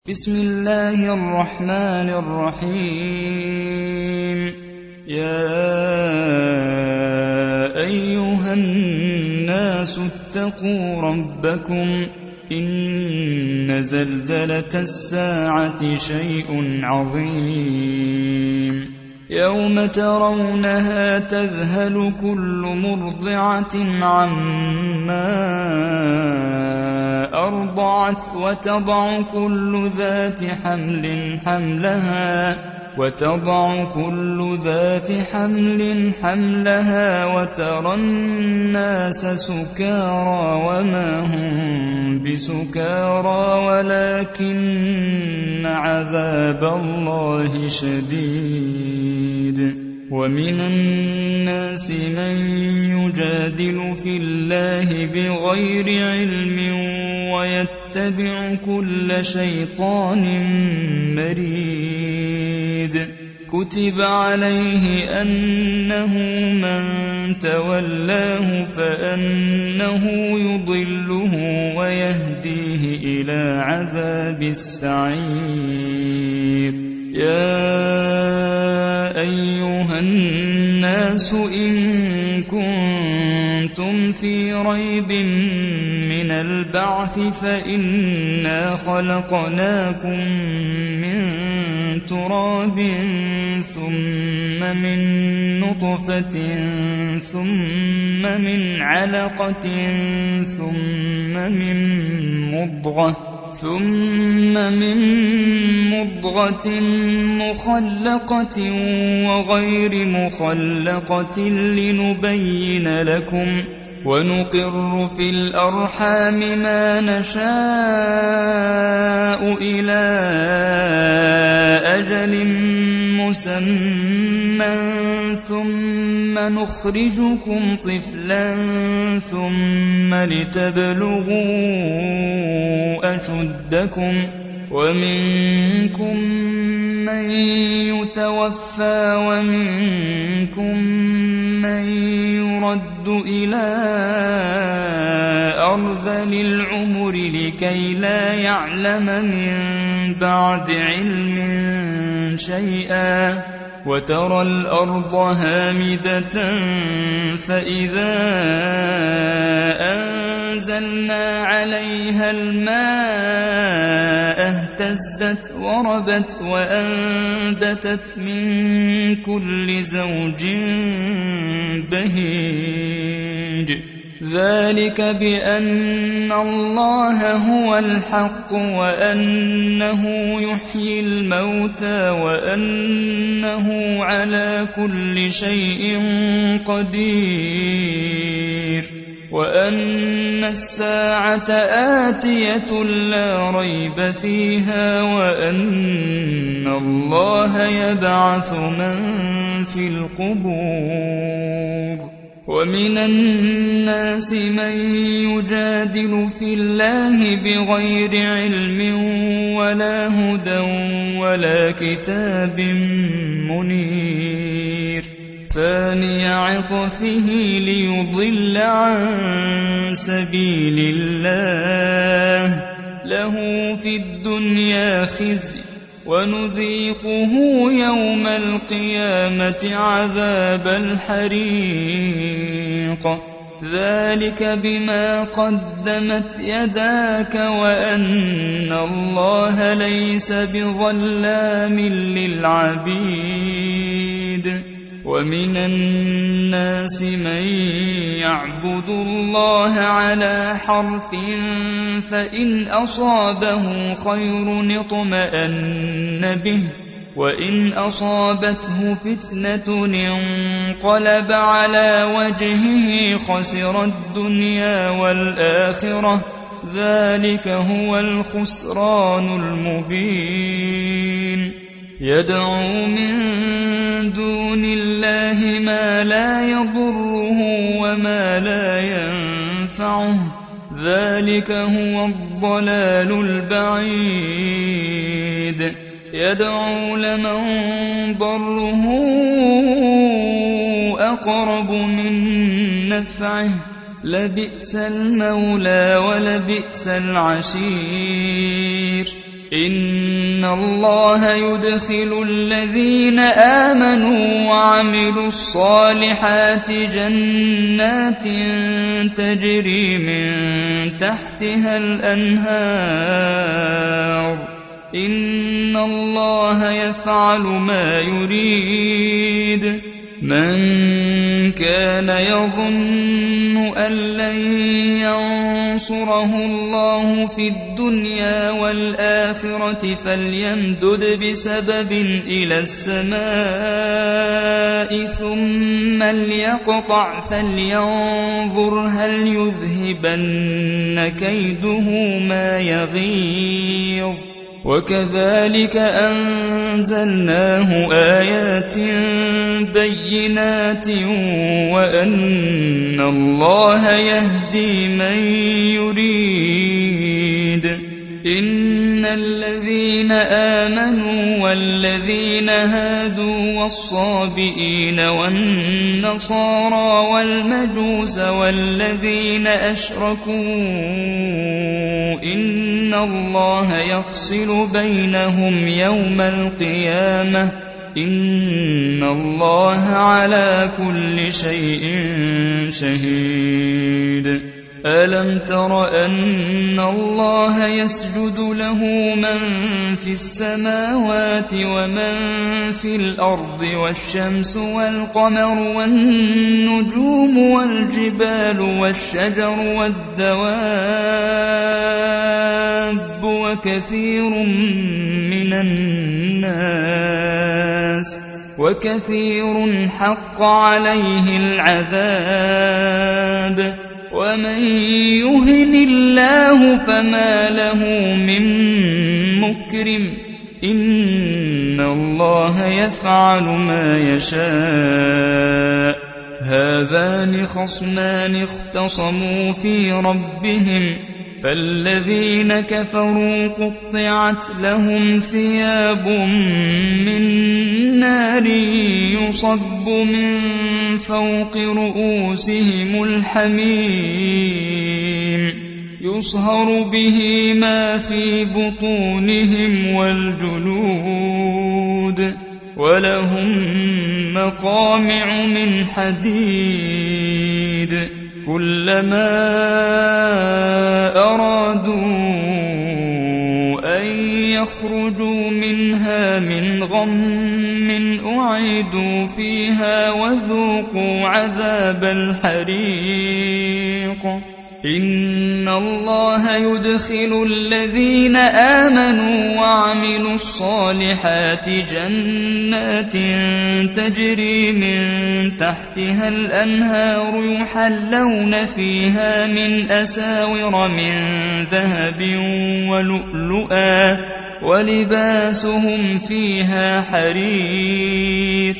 بسم الله الرحمن الرحيم. يا أيها الناس اتقوا ربكم إن زلزلة الساعة شيء عظيم يوم ترونها تذهل كل مرضعة عما أرضعت وتضع كل ذات حمل حملها وترى الناس سكارى وما هم بسكارى ولكن عذاب الله شديد. ومن الناس من يجادل في الله بغير علم ويتبع كل شيطان مريد. كتب عليه أنه من تولاه فأنه يضله ويهديه إلى عذاب السعير. يا أيها الناس إن كنتم في ريب من البعث فإنا خلقناكم من تراب ثم من نطفة ثم من علقة ثم من مضغة مخلقة وغير مخلقة لنبين لكم ونقر في الأرحام ما نشاء إلى أجل مسمى ثم نخرجكم طفلا ثم لتبلغوا أشدكم ومنكم من يتوفى ومنكم من يرد إلى أرذل العمر لكي لا يعلم من بعد علم شيئا. وترى الأرض هامدة فإذا أنزلنا عليها الماء اهتزت وربت وأنبتت من كل زوج بهيج. ذلك بأن الله هو الحق وأنه يحيي الموتى وأنه على كل شيء قدير وأن الساعة آتية لا ريب فيها وأن الله يبعث من في القبور. ومن الناس من يجادل في الله بغير علم ولا هدى ولا كتاب منير. ثاني عطفه ليضل عن سبيل الله له في الدنيا خزي ونذيقه يوم القيامة عذاب الحريق. ذلك بما قدمت يداك وأن الله ليس بظلام للعبيد. ومن الناس من يعبد الله على حرف فإن أصابه خير اطمأن به وإن أصابته فتنة انقلب على وجهه خسر الدنيا والآخرة. ذلك هو الخسران المبين. يدعو من دون الله ما لا يضره وما لا ينفعه. ذلك هو الضلال البعيد. يدعو لمن ضره أقرب من نفعه لبئس المولى ولبئس العشير. إن الله يدخل الذين آمنوا وعملوا الصالحات جنات تجري من تحتها الأنهار إن الله يفعل ما يريد من كان يظن أن لن ينصره الله في الدنيا والآخرة فليمدد بسبب إلى السماء ثم ليقطع فلينظر هل يذهبن كيده ما يغيظ وكذلك أنزلناه آيات بينات وأن الله يهدي من يريد إن الذين آمنوا والذين هادوا والصابئين والنصارى والمجوس والذين أشركوا إن الله يفصل بينهم يوم القيامة إن الله على كل شيء شهيد ألم تر أن الله يسجد له من في السماوات ومن في الأرض والشمس والقمر والنجوم والجبال والشجر والدواب وكثير حق عليه العذاب ومن يهن الله فما له من مكرم إن الله يفعل ما يشاء هذان خصمان اختصموا في ربهم فالذين كفروا قطعت لهم ثياب من نار يصب من فوق رؤوسهم الحميم يصهر به ما في بطونهم والجلود ولهم مقامع من حديد كلما أرادوا أن يخرجوا منها من غم أعيدوا فيها وذوقوا عذاب الحريق إن الله يدخل الذين آمنوا وعملوا الصالحات جنات تجري من تحتها الأنهار يحلون فيها من أساور من ذهب ولؤلؤا ولباسهم فيها حرير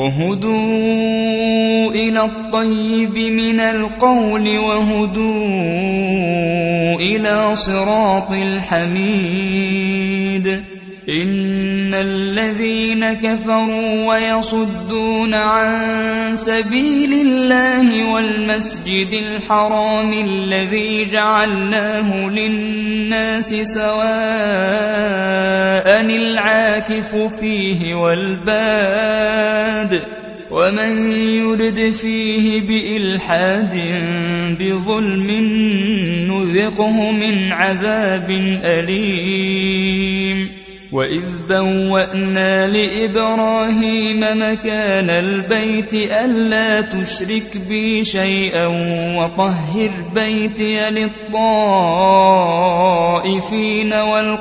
وهدوا إلى الطيب من القول وهدوا إلى صراط الحميد إن الذين كفروا ويصدون عن سبيل الله والمسجد الحرام الذي جعلناه للناس سواء العاكف فيه والباد ومن يرد فيه بإلحاد بظلم نذقه من عذاب أليم وإذ بوأنا لإبراهيم مكان البيت ألا تشرك بي شيئا وطهر بيتي للطائفين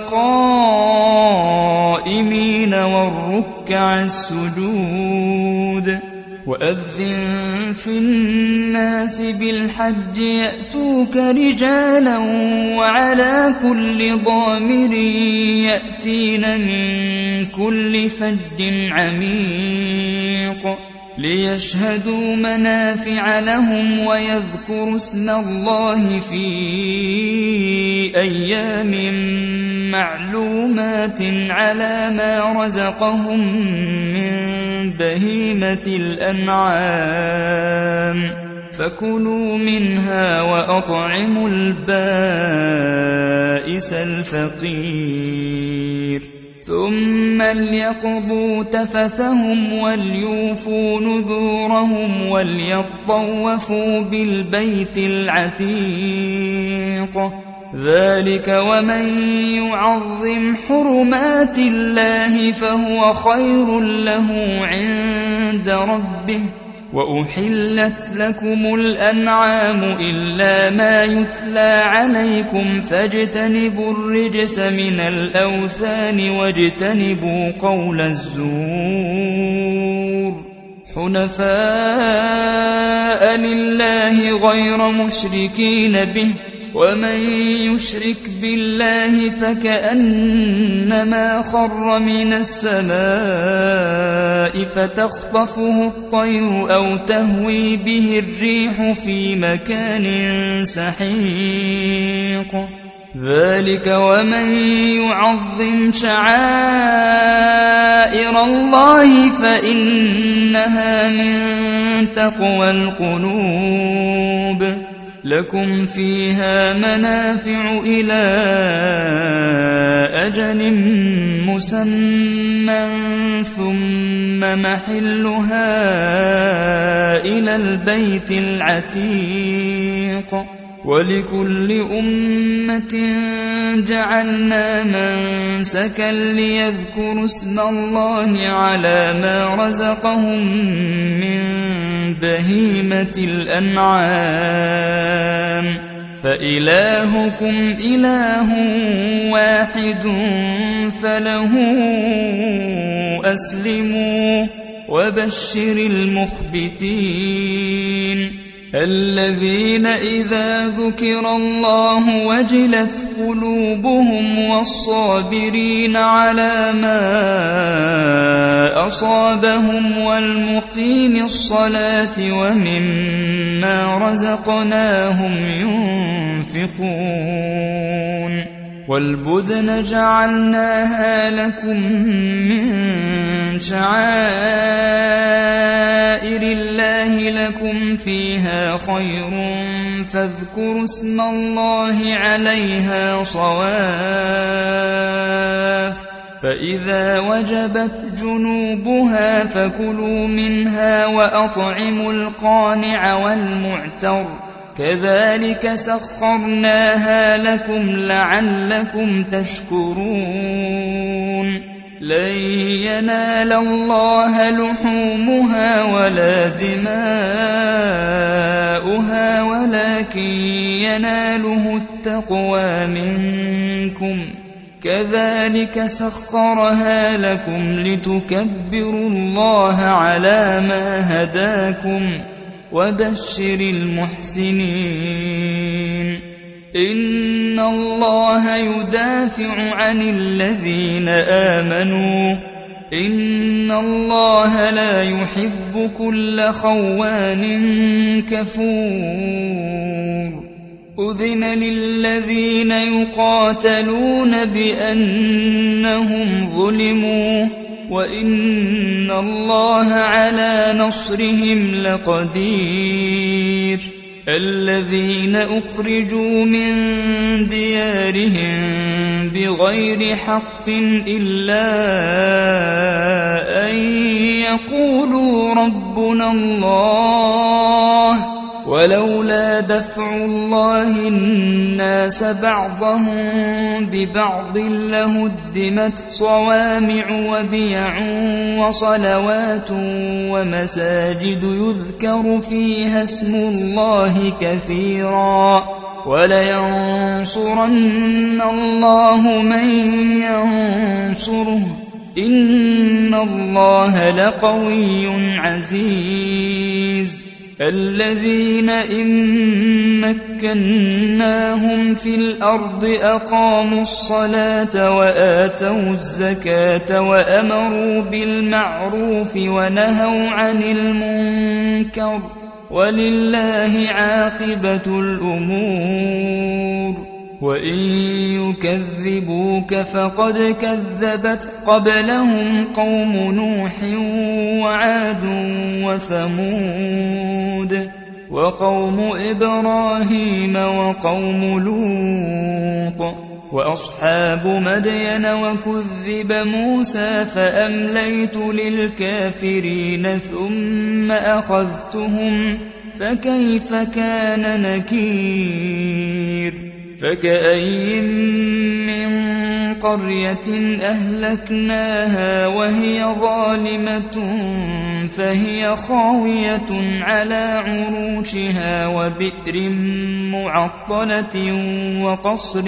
والقائمين والركع السجود وأذن في الناس بالحج يأتوك رجالا وعلى كل ضامر يأتين من كل فج عميق ليشهدوا منافع لهم ويذكروا اسم الله في أيام معلومات على ما رزقهم من بهيمة الأنعام فكلوا منها وأطعموا البائس الفقير ثم ليقضوا تفثهم وليوفوا نذورهم وليطوفوا بالبيت العتيق. ذلك ومن يعظم حرمات الله فهو خير له عند ربه. وأحلت لكم الأنعام إلا ما يتلى عليكم فاجتنبوا الرجس من الأوثان واجتنبوا قول الزور حنفاء لله غير مشركين به. ومن يشرك بالله فكأنما خر من السماء فتخطفه الطير أو تهوي به الريح في مكان سحيق. ذلك ومن يعظم شعائر الله فإنها من تقوى القلوب. لكم فيها منافع إلى أجل مسمى ثم محلها إلى البيت العتيق. ولكل أمة جعلنا منسكا ليذكروا اسم الله على ما رزقهم من بهيمة الأنعام فإلهكم إله واحد فله أسلموا وبشر المخبتين الذين إذا ذكر الله وجلت قلوبهم والصابرين على ما أصابهم والمقيم الصلاة ومما رزقناهم ينفقون. والبدن جعلناها لكم من شعائر الله لكم فيها خير فاذكروا اسم الله عليها صواف. فإذا وجبت جنوبها فكلوا منها وأطعموا القانع والمعتر كذلك سخرناها لكم لعلكم تشكرون. لن ينال الله لحومها ولا دماؤها ولكن يناله التقوى منكم. كذلك سخرها لكم لتكبروا الله على ما هداكم وبشر المحسنين. إن الله يدافع عن الذين آمنوا إن الله لا يحب كل خوان كفور. أذن للذين يقاتلون بأنهم ظلموا وإن الله على نصرهم لقدير. الذين أخرجوا من ديارهم بغير حق إلا أن يقولوا ربنا الله ولولا دفع الله الناس بعضهم ببعض لهدمت صوامع وبيع وصلوات ومساجد يذكر فيها اسم الله كثيرا ولينصرن الله من ينصره إن الله لقوي عزيز. الذين إن مكناهم في الأرض أقاموا الصلاة وآتوا الزكاة وأمروا بالمعروف ونهوا عن المنكر ولله عاقبة الأمور. وإن يكذبوك فقد كذبت قبلهم قوم نوح وعاد وثمود وقوم إبراهيم وقوم لوط وأصحاب مدين وكذب موسى فأمليت للكافرين ثم أخذتهم فكيف كان نكير فكأين من قرية أهلكناها وهي ظالمة فهي خاوية على عروشها وبئر معطلة وقصر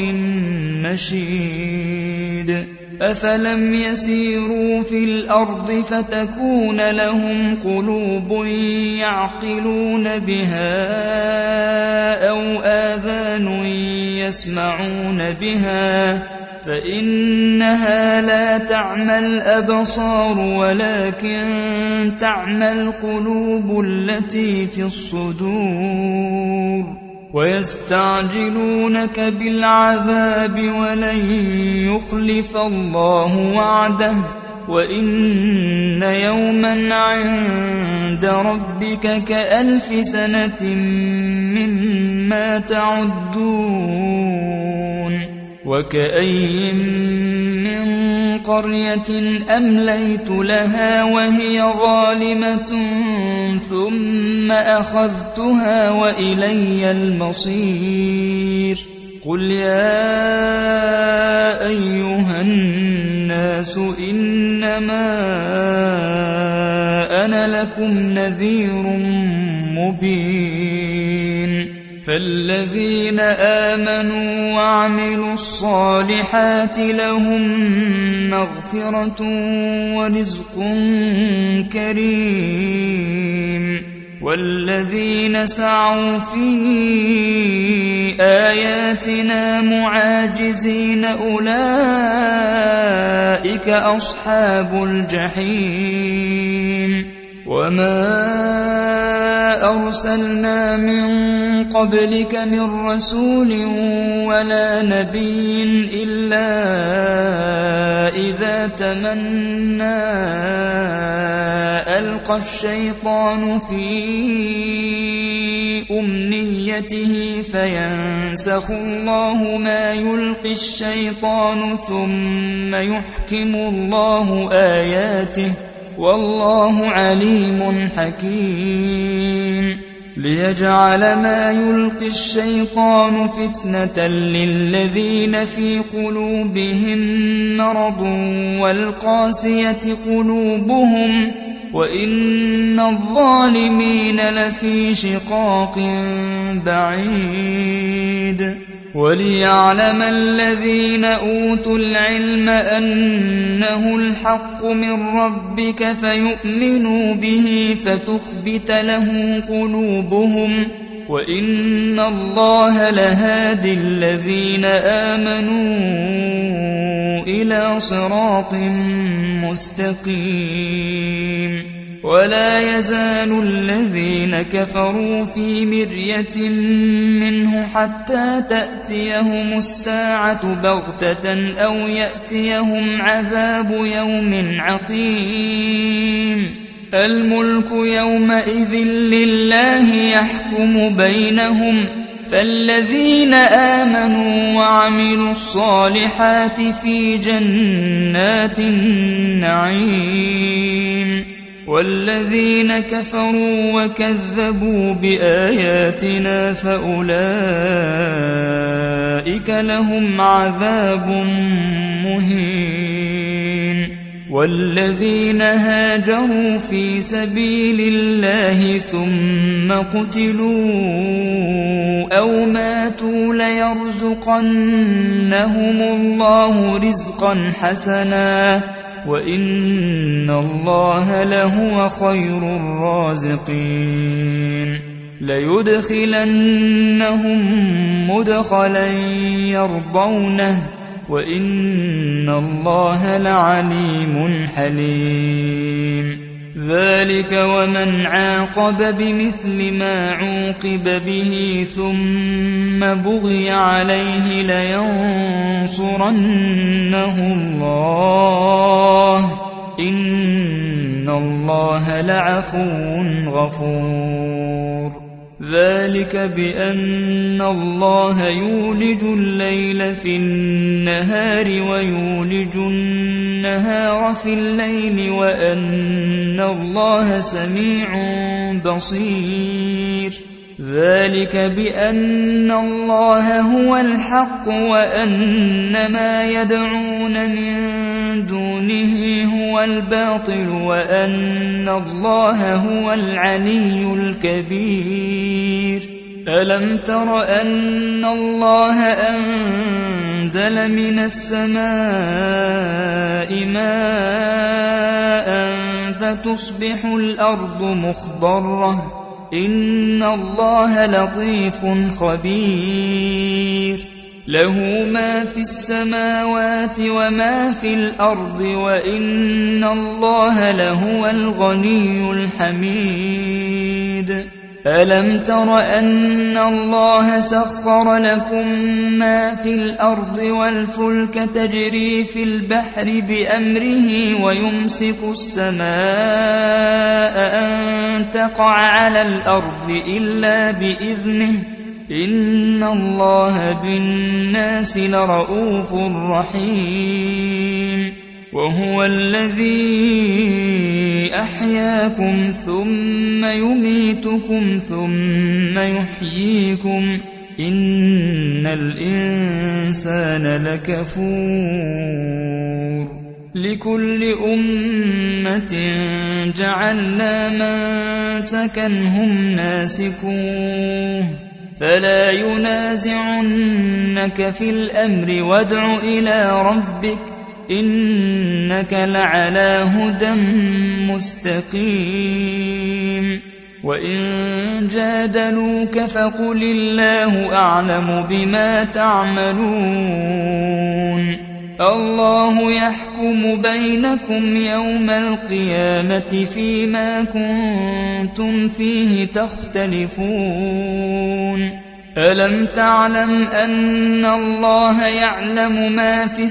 مشيد أفلم يسيروا في الأرض فتكون لهم قلوب يعقلون بها أو آذان يسمعون بها فإنها لا تعمى الأبصار ولكن تعمى القلوب التي في الصدور ويستعجلونك بالعذاب ولن يخلف الله وعده وإن يوما عند ربك كألف سنة مما تعدون وكأين من قرية أمليت لها وهي ظالمة ثم أخذتها وإلي المصير قل يا أيها الناس إنما أنا لكم نذير مبين فالذين آمنوا وعملوا الصالحات لهم مغفرة ورزق كريم والذين سعوا في آياتنا معاجزين أولئك أصحاب الجحيم وما أرسلنا من قبلك من رسول ولا نبي إلا إذا تمنى ألقى الشيطان في أمنيته فينسخ الله ما يلقي الشيطان ثم يحكم الله آياته والله عليم حكيم ليجعل ما يلقي الشيطان فتنة للذين في قلوبهم مرض والقاسية قلوبهم وإن الظالمين لفي شقاق بعيد وليعلم الذين أوتوا العلم أنه الحق من ربك فيؤمنوا به فتخبت له قلوبهم وإن الله لهادي الذين آمنوا إلى صراط مستقيم ولا يزال الذين كفروا في مرية منه حتى تأتيهم الساعة بغتة أو يأتيهم عذاب يوم عقيم الملك يومئذ لله يحكم بينهم فالذين آمنوا وعملوا الصالحات في جنات النعيم والذين كفروا وكذبوا بآياتنا فأولئك لهم عذاب مهين والذين هاجروا في سبيل الله ثم قتلوا أو ماتوا ليرزقنهم الله رزقا حسنا وإن الله لهو خير الرازقين ليدخلنهم مدخلا يرضونه وإن الله لعليم حليم ذلك ومن عاقب بمثل ما عوقب به ثم بغي عليه لينصرنه الله إن الله لعفو غفور ذلك بأن الله يولج الليل في النهار ويولج النهار في الليل وأن الله سميع بصير ذلك بأن الله هو الحق وأن ما يدعون من دونه هو الباطل وأن الله هو العلي الكبير ألم تر أن الله أنزل من السماء ماء فتصبح الأرض مخضرة إن الله لطيف خبير له ما في السماوات وما في الأرض وإن الله لهو الغني الحميد ألم تر أن الله سخر لكم ما في الأرض والفلك تجري في البحر بأمره ويمسك السماء أن تقع على الأرض إلا بإذنه إن الله بالناس لرؤوف رحيم وهو الذي أحياكم ثم يميتكم ثم يحييكم إن الإنسان لكفور لكل أمة جعلنا منسكا هم ناسكوه فلا ينازعنك في الأمر وادع إلى ربك إنك لعلى هدى مستقيم وإن جادلوك فقل الله أعلم بما تعملون الله يحكم بينكم يوم القيامة فيما كنتم فيه تختلفون ألم تعلم أن الله يعلم ما في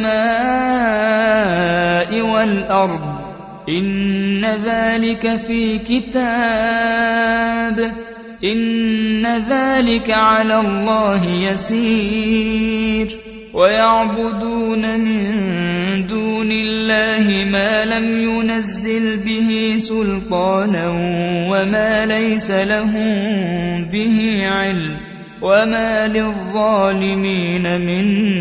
السماء والأرض إن ذلك في كتاب إن ذلك على الله يسير ويعبدون من دون الله ما لم ينزل به سلطانا وما ليس لهم به علم وما للظالمين من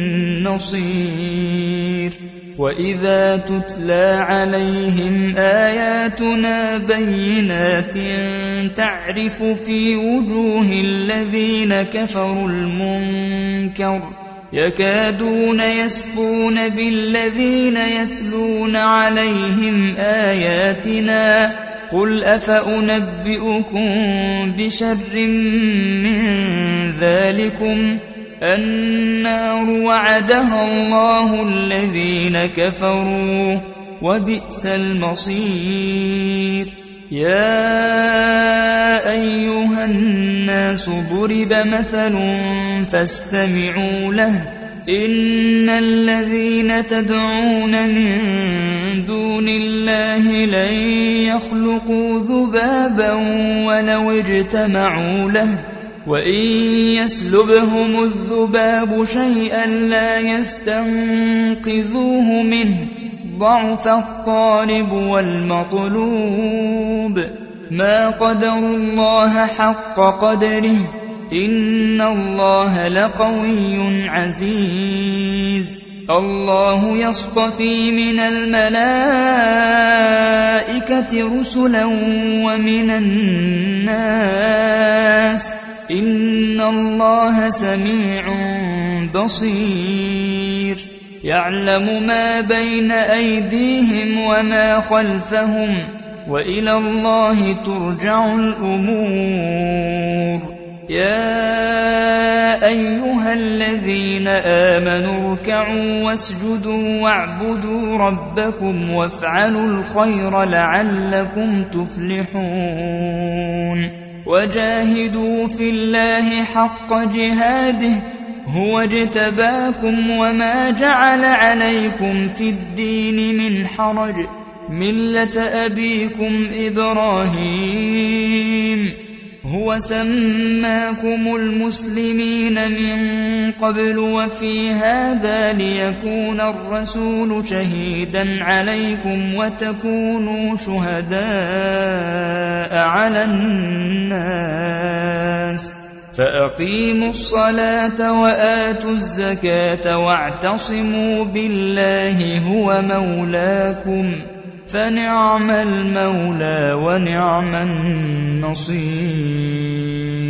نصير وإذا تتلى عليهم آياتنا بينات تعرف في وجوه الذين كفروا المنكر يكادون يسقون بالذين يتلون عليهم آياتنا قل أفأنبئكم بشر من ذلكم النار وعدها الله الذين كفروا وبئس المصير يا أيها الناس ضرب مثل فاستمعوا له إن الذين تدعون من دون الله لن يخلقوا ذبابا ولو اجتمعوا له وإن يسلبهم الذباب شيئا لا يستنقذوه منه ضعف الطالب والمطلوب ما قدروا الله حق قدره إن الله لقوي عزيز الله يصطفي من الملائكة رسلا ومن الناس إن الله سميع بصير يعلم ما بين أيديهم وما خلفهم وإلى الله ترجع الأمور يا أيها الذين آمنوا اركعوا واسجدوا واعبدوا ربكم وافعلوا الخير لعلكم تفلحون وجاهدوا في الله حق جهاده هو اجتباكم وما جعل عليكم في الدين من حرج ملة أبيكم إبراهيم هو سماكم المسلمين من قبل وفي هذا ليكون الرسول شهيدا عليكم وتكونوا شهداء على الناس فأقيموا الصلاة وآتوا الزكاة واعتصموا بالله هو مولاكم فنعم المولى ونعم النصير.